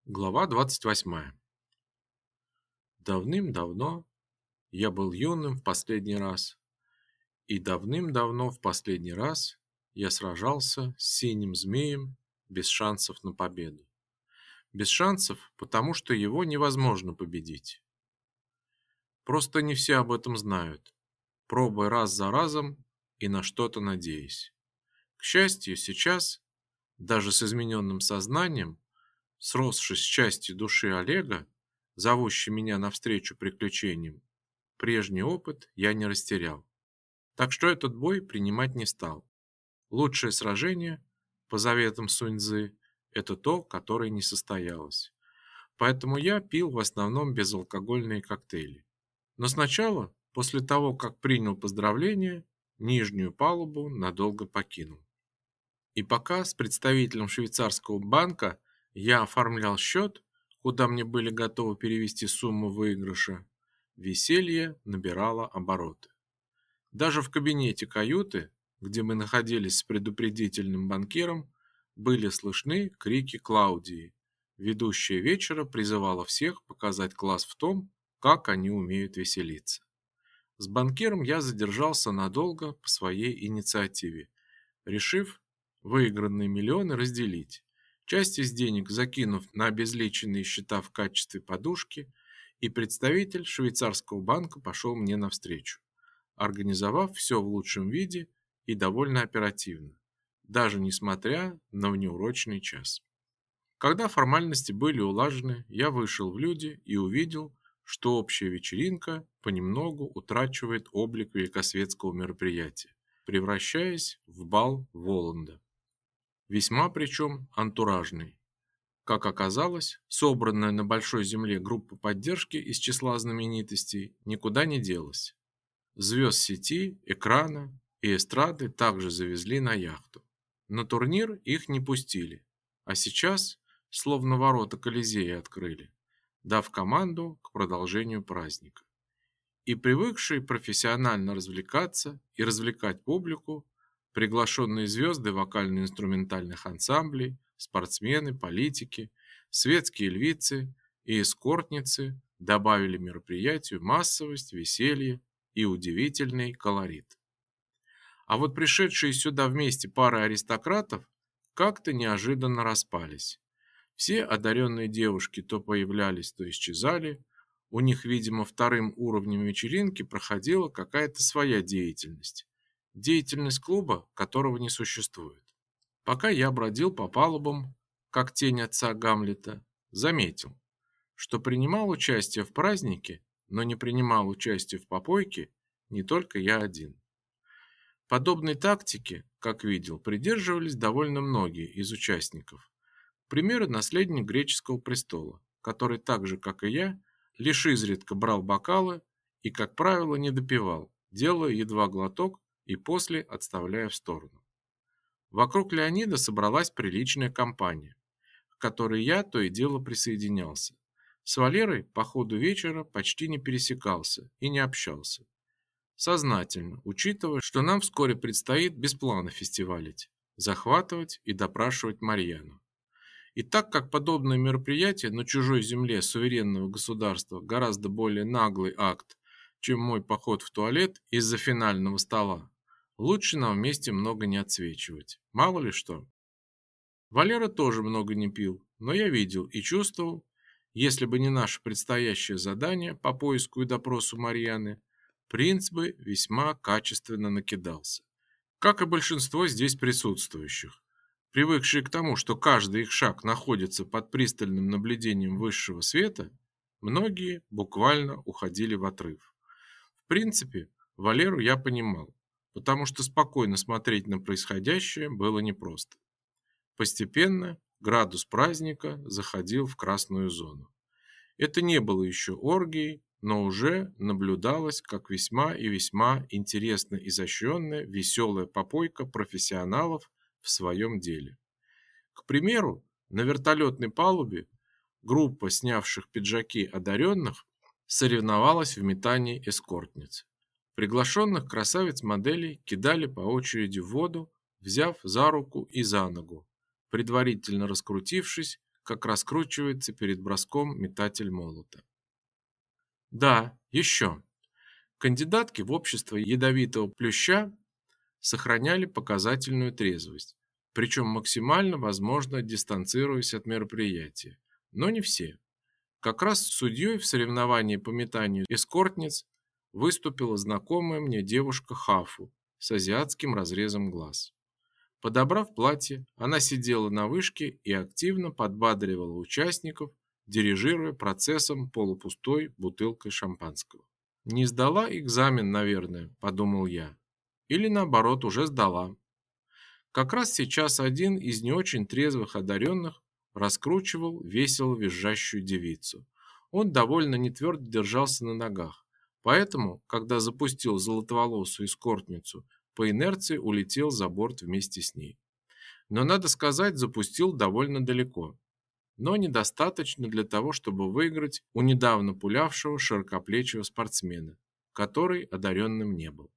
Глава 28. Давным-давно я был юным в последний раз, и давным-давно в последний раз я сражался с синим змеем без шансов на победу. Без шансов, потому что его невозможно победить. Просто не все об этом знают, пробуя раз за разом и на что-то надеясь. К счастью, сейчас, даже с измененным сознанием, сросшись с частью души Олега, зовущей меня навстречу приключениям, прежний опыт я не растерял. Так что этот бой принимать не стал. Лучшее сражение, по заветам Сунь-Цзы, это то, которое не состоялось. Поэтому я пил в основном безалкогольные коктейли. Но сначала, после того, как принял поздравления, нижнюю палубу надолго покинул. И пока с представителем швейцарского банка я оформлял счет, куда мне были готовы перевести сумму выигрыша, веселье набирало обороты. Даже в кабинете каюты, где мы находились с предупредительным банкиром, были слышны крики Клаудии. Ведущая вечера призывала всех показать класс в том, как они умеют веселиться. С банкиром я задержался надолго по своей инициативе, решив выигранные миллионы разделить. Часть из денег закинув на обезличенные счета в качестве подушки, и представитель швейцарского банка пошел мне навстречу, организовав все в лучшем виде и довольно оперативно, даже несмотря на внеурочный час. Когда формальности были улажены, я вышел в люди и увидел, что общая вечеринка понемногу утрачивает облик великосветского мероприятия, превращаясь в бал Воланда. Весьма причем антуражный. Как оказалось, собранная на большой земле группа поддержки из числа знаменитостей никуда не делась. Звезд сети, экрана и эстрады также завезли на яхту. На турнир их не пустили, а сейчас словно ворота Колизея открыли, дав команду к продолжению праздника. И привыкшие профессионально развлекаться и развлекать публику, приглашенные звезды вокально-инструментальных ансамблей, спортсмены, политики, светские львицы и эскортницы добавили мероприятию массовость, веселье и удивительный колорит. А вот пришедшие сюда вместе пары аристократов как-то неожиданно распались. Все одаренные девушки то появлялись, то исчезали. У них, видимо, вторым уровнем вечеринки проходила какая-то своя деятельность. Деятельность клуба, которого не существует. Пока я бродил по палубам, как тень отца Гамлета, заметил, что принимал участие в празднике, но не принимал участие в попойке не только я один. Подобной тактики, как видел, придерживались довольно многие из участников. К примеру, наследник греческого престола, который так же, как и я, лишь изредка брал бокалы и, как правило, не допивал, делая едва глоток и после отставляя в сторону. Вокруг Леонида собралась приличная компания, к которой я то и дело присоединялся. С Валерой по ходу вечера почти не пересекался и не общался. Сознательно, учитывая, что нам вскоре предстоит без плана фестивалить, захватывать и допрашивать Марьяну. И так как подобное мероприятие на чужой земле суверенного государства гораздо более наглый акт, чем мой поход в туалет из-за финального стола, лучше нам вместе много не отсвечивать. Мало ли что. Валера тоже много не пил, но я видел и чувствовал, если бы не наше предстоящее задание по поиску и допросу Марьяны, принц бы весьма качественно накидался. Как и большинство здесь присутствующих, привыкшие к тому, что каждый их шаг находится под пристальным наблюдением высшего света, многие буквально уходили в отрыв. В принципе, Валеру я понимал, потому что спокойно смотреть на происходящее было непросто. Постепенно градус праздника заходил в красную зону. Это не было еще оргией, но уже наблюдалось как весьма и весьма интересно изощренная веселая попойка профессионалов в своем деле. К примеру, на вертолетной палубе группа снявших пиджаки одаренных соревновалась в метании эскортниц. Приглашенных красавиц-моделей кидали по очереди в воду, взяв за руку и за ногу, предварительно раскрутившись, как раскручивается перед броском метатель молота. Да, еще. Кандидатки в общество ядовитого плюща сохраняли показательную трезвость, причем максимально, возможно, дистанцируясь от мероприятия. Но не все. Как раз судьей в соревновании по метанию эскортниц выступила знакомая мне девушка Хафу с азиатским разрезом глаз. Подобрав платье, она сидела на вышке и активно подбадривала участников, дирижируя процессом полупустой бутылкой шампанского. «Не сдала экзамен, наверное», – подумал я. Или наоборот, уже сдала. Как раз сейчас один из не очень трезвых одаренных раскручивал весело визжащую девицу. Он довольно нетвердо держался на ногах, поэтому, когда запустил золотоволосую эскортницу, по инерции улетел за борт вместе с ней. Но, надо сказать, запустил довольно далеко, но недостаточно для того, чтобы выиграть у недавно пулявшего широкоплечего спортсмена, который одаренным не был.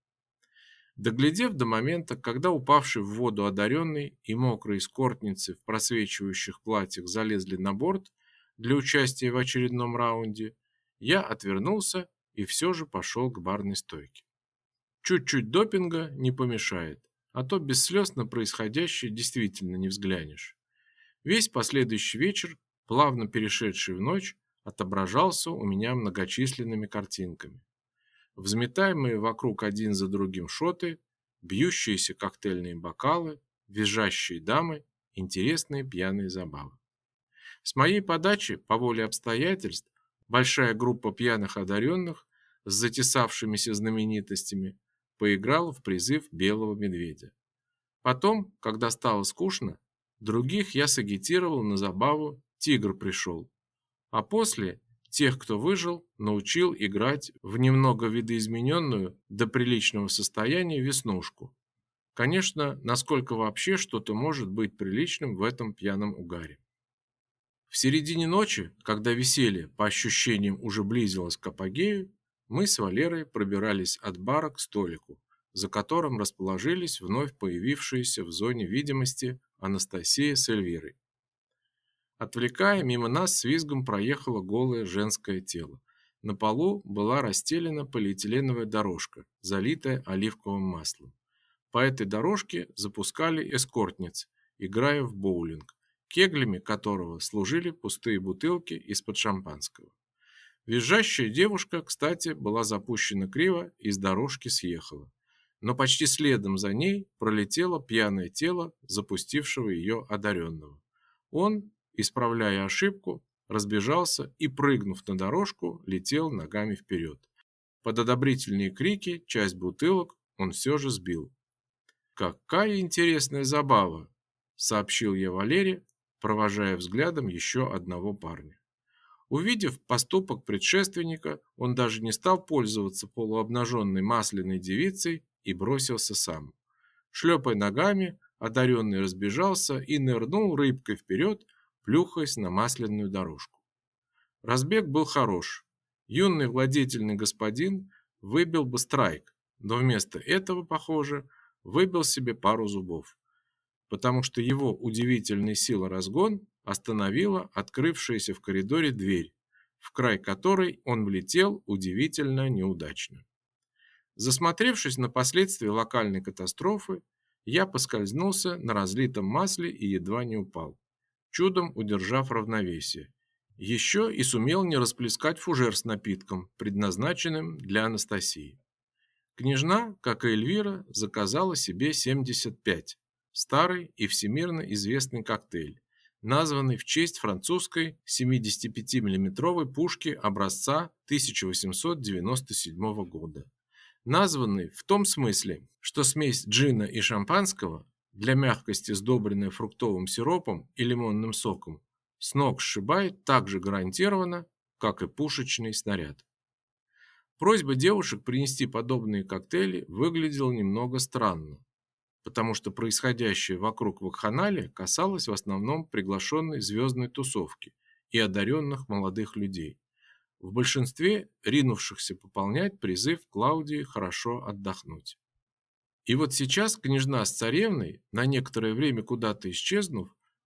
Доглядев до момента, когда упавший в воду одаренный и мокрые эскортницы в просвечивающих платьях залезли на борт для участия в очередном раунде, я отвернулся и все же пошел к барной стойке. Чуть-чуть допинга не помешает, а то без слез на происходящее действительно не взглянешь. Весь последующий вечер, плавно перешедший в ночь, отображался у меня многочисленными картинками. Взметаемые вокруг один за другим шоты, бьющиеся коктейльные бокалы, визжащие дамы, интересные пьяные забавы. С моей подачи, по воле обстоятельств, большая группа пьяных одаренных с затесавшимися знаменитостями поиграла в призыв белого медведя. Потом, когда стало скучно, других я сагитировал на забаву «Тигр пришел», а после тех, кто выжил, научил играть в немного видоизмененную до приличного состояния веснушку. Конечно, насколько вообще что-то может быть приличным в этом пьяном угаре. В середине ночи, когда веселье, по ощущениям, уже близилось к апогею, мы с Валерой пробирались от бара к столику, за которым расположились вновь появившиеся в зоне видимости Анастасия с Эльвирой. Отвлекая, мимо нас с визгом проехало голое женское тело. На полу была расстелена полиэтиленовая дорожка, залитая оливковым маслом. По этой дорожке запускали эскортниц, играя в боулинг, кеглями которого служили пустые бутылки из-под шампанского. Визжащая девушка, кстати, была запущена криво и с дорожки съехала. Но почти следом за ней пролетело пьяное тело запустившего ее одаренного. Он, исправляя ошибку, разбежался и, прыгнув на дорожку, летел ногами вперед. Под одобрительные крики часть бутылок он все же сбил. «Какая интересная забава!» – сообщил я Валере, провожая взглядом еще одного парня. Увидев поступок предшественника, он даже не стал пользоваться полуобнаженной масляной девицей и бросился сам. Шлепая ногами, одаренный разбежался и нырнул рыбкой вперед, плюхаясь на масляную дорожку. Разбег был хорош. Юный владетельный господин выбил бы страйк, но вместо этого, похоже, выбил себе пару зубов, потому что его удивительная сила разгон остановила открывшаяся в коридоре дверь, в край которой он влетел удивительно неудачно. Засмотревшись на последствия локальной катастрофы, я поскользнулся на разлитом масле и едва не упал, чудом удержав равновесие. Еще и сумел не расплескать фужер с напитком, предназначенным для Анастасии. Княжна, как и Эльвира, заказала себе 75, старый и всемирно известный коктейль, названный в честь французской 75-мм пушки образца 1897 года. Названный в том смысле, что смесь джина и шампанского, для мягкости сдобренная фруктовым сиропом и лимонным соком, с ног сшибает так же гарантированно, как и пушечный снаряд. Просьба девушек принести подобные коктейли выглядела немного странно, потому что происходящее вокруг вакханалия касалось в основном приглашенной звездной тусовки и одаренных молодых людей, в большинстве ринувшихся пополнять призыв Клаудии хорошо отдохнуть. И вот сейчас княжна с царевной, на некоторое время куда-то исчезнув,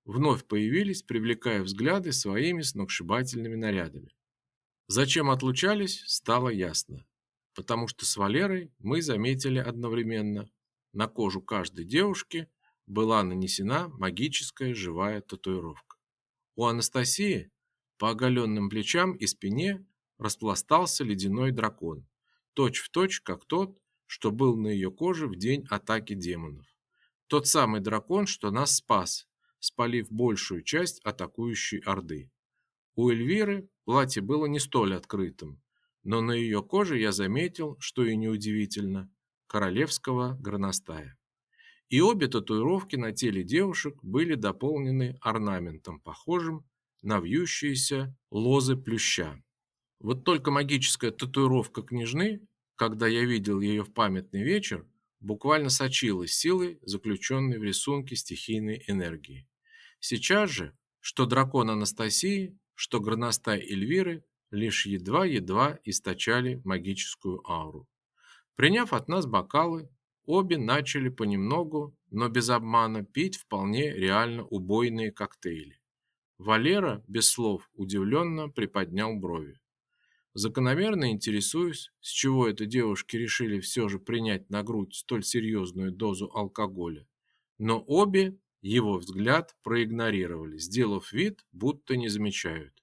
вновь появились, привлекая взгляды своими сногсшибательными нарядами. Зачем отлучались, стало ясно. Потому что с Валерой мы заметили одновременно, на кожу каждой девушки была нанесена магическая живая татуировка. У Анастасии по оголенным плечам и спине распластался ледяной дракон, точь-в-точь, как тот, что был на ее коже в день атаки демонов. Тот самый дракон, что нас спас, спалив большую часть атакующей орды. У Эльвиры платье было не столь открытым, но на ее коже я заметил, что и неудивительно, королевского горностая. И обе татуировки на теле девушек были дополнены орнаментом, похожим на вьющиеся лозы плюща. Вот только магическая татуировка княжны, когда я видел ее в памятный вечер, буквально сочилась силой, заключенной в рисунке стихийной энергии. Сейчас же, что дракон Анастасии, что горностай Эльвиры, лишь едва-едва источали магическую ауру. Приняв от нас бокалы, обе начали понемногу, но без обмана, пить вполне реально убойные коктейли. Валера, без слов, удивленно приподнял брови. Закономерно интересуюсь, с чего это девушки решили все же принять на грудь столь серьезную дозу алкоголя. Но обе его взгляд проигнорировали, сделав вид, будто не замечают.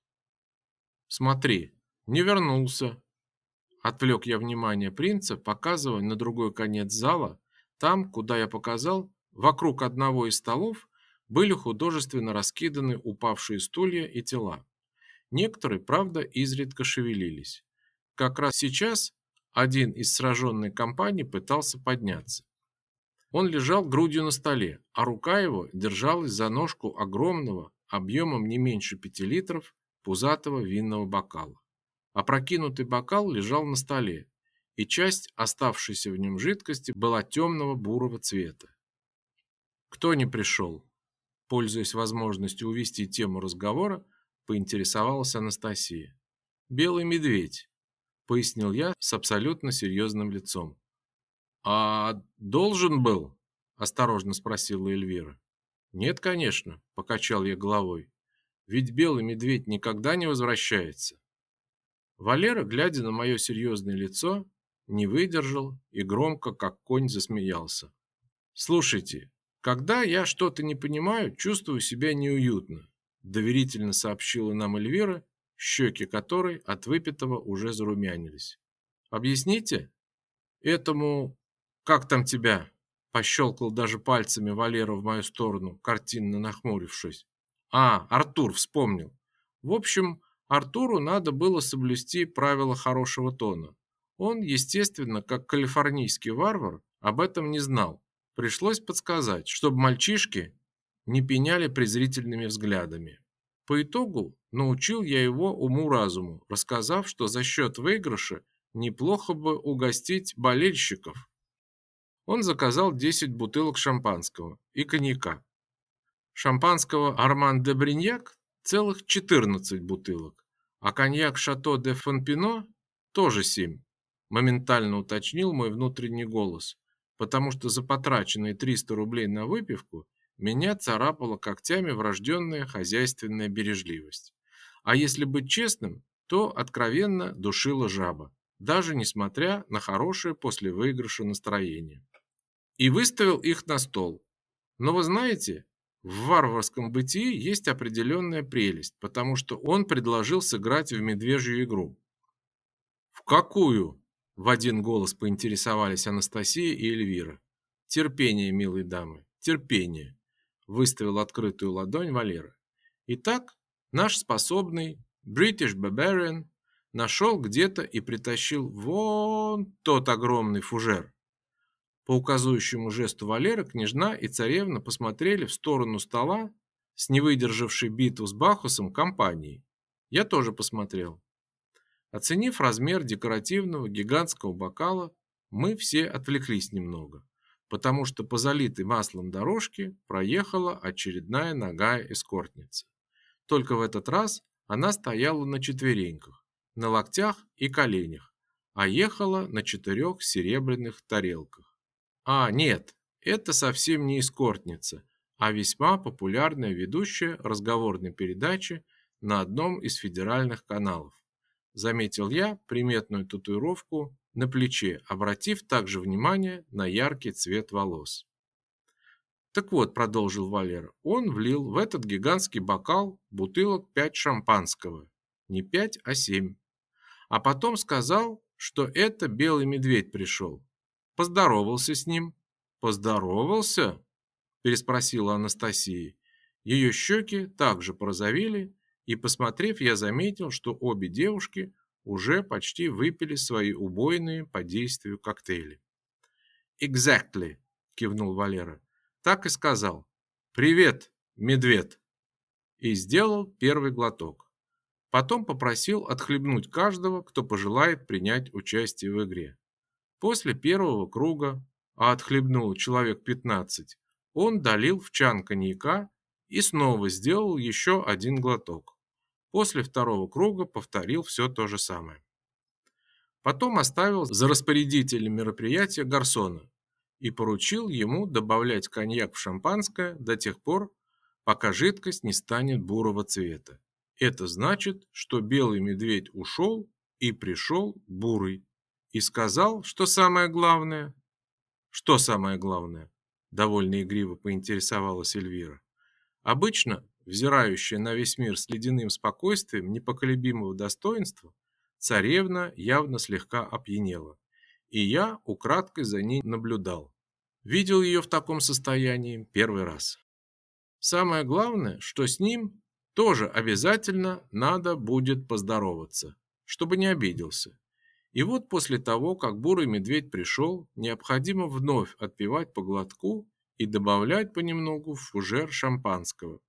«Смотри, не вернулся», — отвлек я внимание принца, показывая на другой конец зала, там, куда я показал, вокруг одного из столов были художественно раскиданы упавшие стулья и тела. Некоторые, правда, изредка шевелились. Как раз сейчас один из сраженной компании пытался подняться. Он лежал грудью на столе, а рука его держалась за ножку огромного, объемом не меньше 5 литров, пузатого винного бокала. Опрокинутый бокал лежал на столе, и часть оставшейся в нем жидкости была темного бурого цвета. «Кто не пришел?» Пользуясь возможностью увести тему разговора, поинтересовалась Анастасия. «Белый медведь», — пояснил я с абсолютно серьезным лицом. «А должен был?» – осторожно спросила Эльвира. «Нет, конечно», – покачал я головой. «Ведь белый медведь никогда не возвращается». Валера, глядя на мое серьезное лицо, не выдержал и громко, как конь, засмеялся. «Слушайте, когда я что-то не понимаю, чувствую себя неуютно», – доверительно сообщила нам Эльвира, щеки которой от выпитого уже зарумянились. «Объясните? Этому... Как там тебя?» Пощелкал даже пальцами Валера в мою сторону, картинно нахмурившись. Артур, вспомнил. В общем, Артуру надо было соблюсти правила хорошего тона. Он, естественно, как калифорнийский варвар, об этом не знал. Пришлось подсказать, чтобы мальчишки не пеняли презрительными взглядами. По итогу научил я его уму-разуму, рассказав, что за счет выигрыша неплохо бы угостить болельщиков. Он заказал 10 бутылок шампанского и коньяка. Шампанского «Арман де Бриньяк» целых 14 бутылок, а коньяк «Шато де Фонпино» тоже 7. Моментально уточнил мой внутренний голос, потому что за потраченные 300 рублей на выпивку меня царапала когтями врожденная хозяйственная бережливость. А если быть честным, то откровенно душила жаба, даже несмотря на хорошее после выигрыша настроение. И выставил их на стол. Но вы знаете, в варварском бытии есть определенная прелесть, потому что он предложил сыграть в медвежью игру. «В какую?» – в один голос поинтересовались Анастасия и Эльвира. «Терпение, милые дамы, терпение», – выставил открытую ладонь Валера. Итак, наш способный British Barbarian нашел где-то и притащил вон тот огромный фужер. По указующему жесту Валеры княжна и царевна посмотрели в сторону стола с невыдержавшей битву с Бахусом компанией. Я тоже посмотрел. Оценив размер декоративного гигантского бокала, мы все отвлеклись немного, потому что по залитой маслом дорожке проехала очередная нагая эскортница. Только в этот раз она стояла на четвереньках, на локтях и коленях, а ехала на 4 серебряных тарелках. Нет, это совсем не эскортница, а весьма популярная ведущая разговорной передачи на одном из федеральных каналов. Заметил я приметную татуировку на плече, обратив также внимание на яркий цвет волос. Так вот, продолжил Валера, он влил в этот гигантский бокал бутылок 5 шампанского. Не 5, а 7. А потом сказал, что это белый медведь пришел. Поздоровался с ним. Поздоровался? Переспросила Анастасия. Ее щеки также порозовели, и, посмотрев, я заметил, что обе девушки уже почти выпили свои убойные по действию коктейли. «Exactly», – кивнул Валера. «Так и сказал. Привет, медведь!» И сделал первый глоток. Потом попросил отхлебнуть каждого, кто пожелает принять участие в игре. После первого круга, а отхлебнул человек 15, он долил в чан коньяка и снова сделал еще один глоток. После второго круга повторил все то же самое. Потом оставил за распорядителем мероприятия гарсона и поручил ему добавлять коньяк в шампанское до тех пор, пока жидкость не станет бурого цвета. Это значит, что белый медведь ушел и пришел бурый. И сказал, что самое главное... Что самое главное? Довольно игриво поинтересовалась Эльвира. Обычно, взирающая на весь мир с ледяным спокойствием непоколебимого достоинства, царевна явно слегка опьянела, и я украдкой за ней наблюдал. Видел ее в таком состоянии первый раз. Самое главное, что с ним тоже обязательно надо будет поздороваться, чтобы не обиделся. И вот после того, как бурый медведь пришел, необходимо вновь отпивать по глотку и добавлять понемногу в фужер шампанского,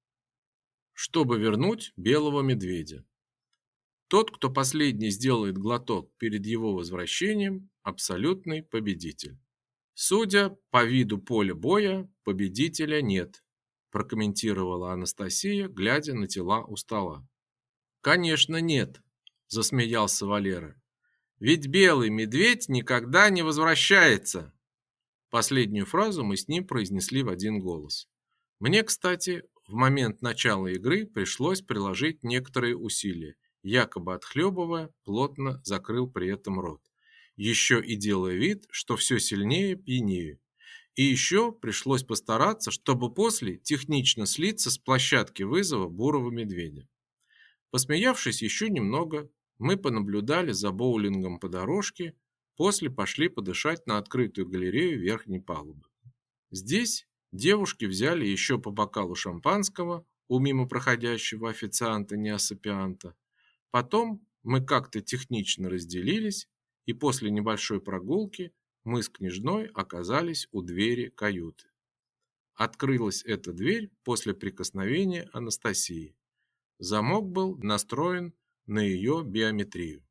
чтобы вернуть белого медведя. Тот, кто последний сделает глоток перед его возвращением, абсолютный победитель. Судя по виду поля боя, победителя нет, прокомментировала Анастасия, глядя на тела у стола. Конечно, нет, засмеялся Валера. Ведь белый медведь никогда не возвращается. Последнюю фразу мы с ним произнесли в один голос. Мне, кстати, в момент начала игры пришлось приложить некоторые усилия. Якобы отхлебывая, плотно закрыл при этом рот. Еще и делая вид, что все сильнее пьянею. И еще пришлось постараться, чтобы после технично слиться с площадки вызова бурого медведя. Посмеявшись еще немного, мы понаблюдали за боулингом по дорожке, после пошли подышать на открытую галерею верхней палубы. Здесь девушки взяли еще по бокалу шампанского у мимо проходящего официанта-неосапианта. Потом мы как-то технично разделились, и после небольшой прогулки мы с княжной оказались у двери каюты. Открылась эта дверь после прикосновения Анастасии. Замок был настроен на ее биометрию.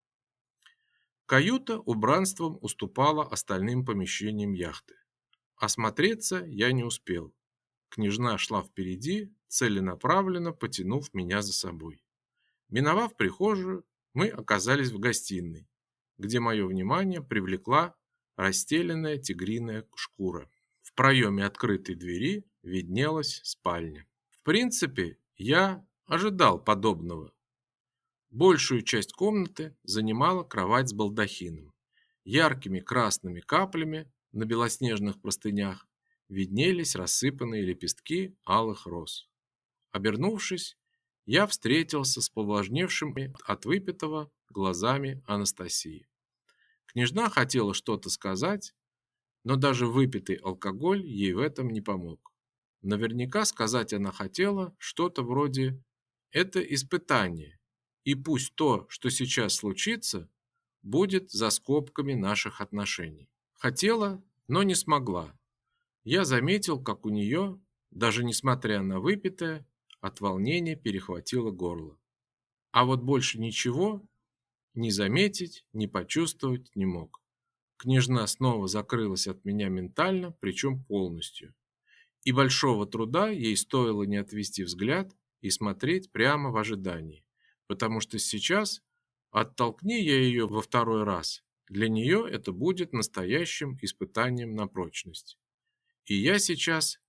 Каюта убранством уступала остальным помещениям яхты. Осмотреться я не успел. Княжна шла впереди, целенаправленно потянув меня за собой. Миновав прихожую, мы оказались в гостиной, где мое внимание привлекла расстеленная тигриная шкура. В проеме открытой двери виднелась спальня. В принципе, я ожидал подобного. Большую часть комнаты занимала кровать с балдахином. Яркими красными каплями на белоснежных простынях виднелись рассыпанные лепестки алых роз. Обернувшись, я встретился с повлажневшими от выпитого глазами Анастасии. Княжна хотела что-то сказать, но даже выпитый алкоголь ей в этом не помог. Наверняка сказать она хотела что-то вроде «это испытание». И пусть то, что сейчас случится, будет за скобками наших отношений. Хотела, но не смогла. Я заметил, как у нее, даже несмотря на выпитое, от волнения перехватило горло. А вот больше ничего ни заметить, ни почувствовать не мог. Княжна снова закрылась от меня ментально, причем полностью. И большого труда ей стоило не отвести взгляд и смотреть прямо в ожидании. Потому что сейчас, оттолкни я ее во второй раз, для нее это будет настоящим испытанием на прочность. И я сейчас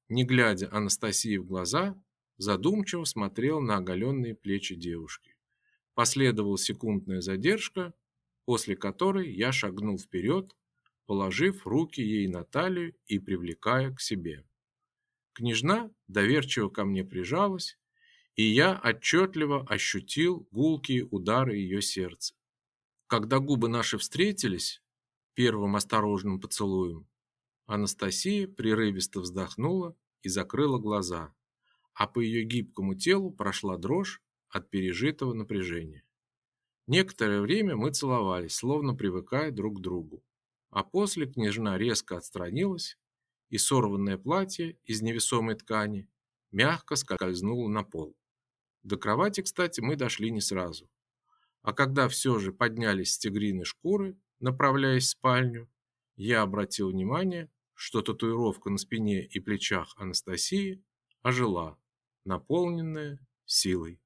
Не глядя Анастасии в глаза, задумчиво смотрел на оголенные плечи девушки. Последовала секундная задержка, после которой я шагнул вперед, положив руки ей на талию и привлекая к себе. Княжна доверчиво ко мне прижалась, и я отчетливо ощутил гулкие удары ее сердца. Когда губы наши встретились первым осторожным поцелуем, Анастасия прерывисто вздохнула и закрыла глаза, а по ее гибкому телу прошла дрожь от пережитого напряжения. Некоторое время мы целовались, словно привыкая друг к другу, а после княжна резко отстранилась, и сорванное платье из невесомой ткани мягко скользнуло на пол. До кровати, кстати, мы дошли не сразу. А когда все же поднялись с тигриной шкуры, направляясь в спальню, я обратил внимание, что татуировка на спине и плечах Анастасии ожила, наполненная силой.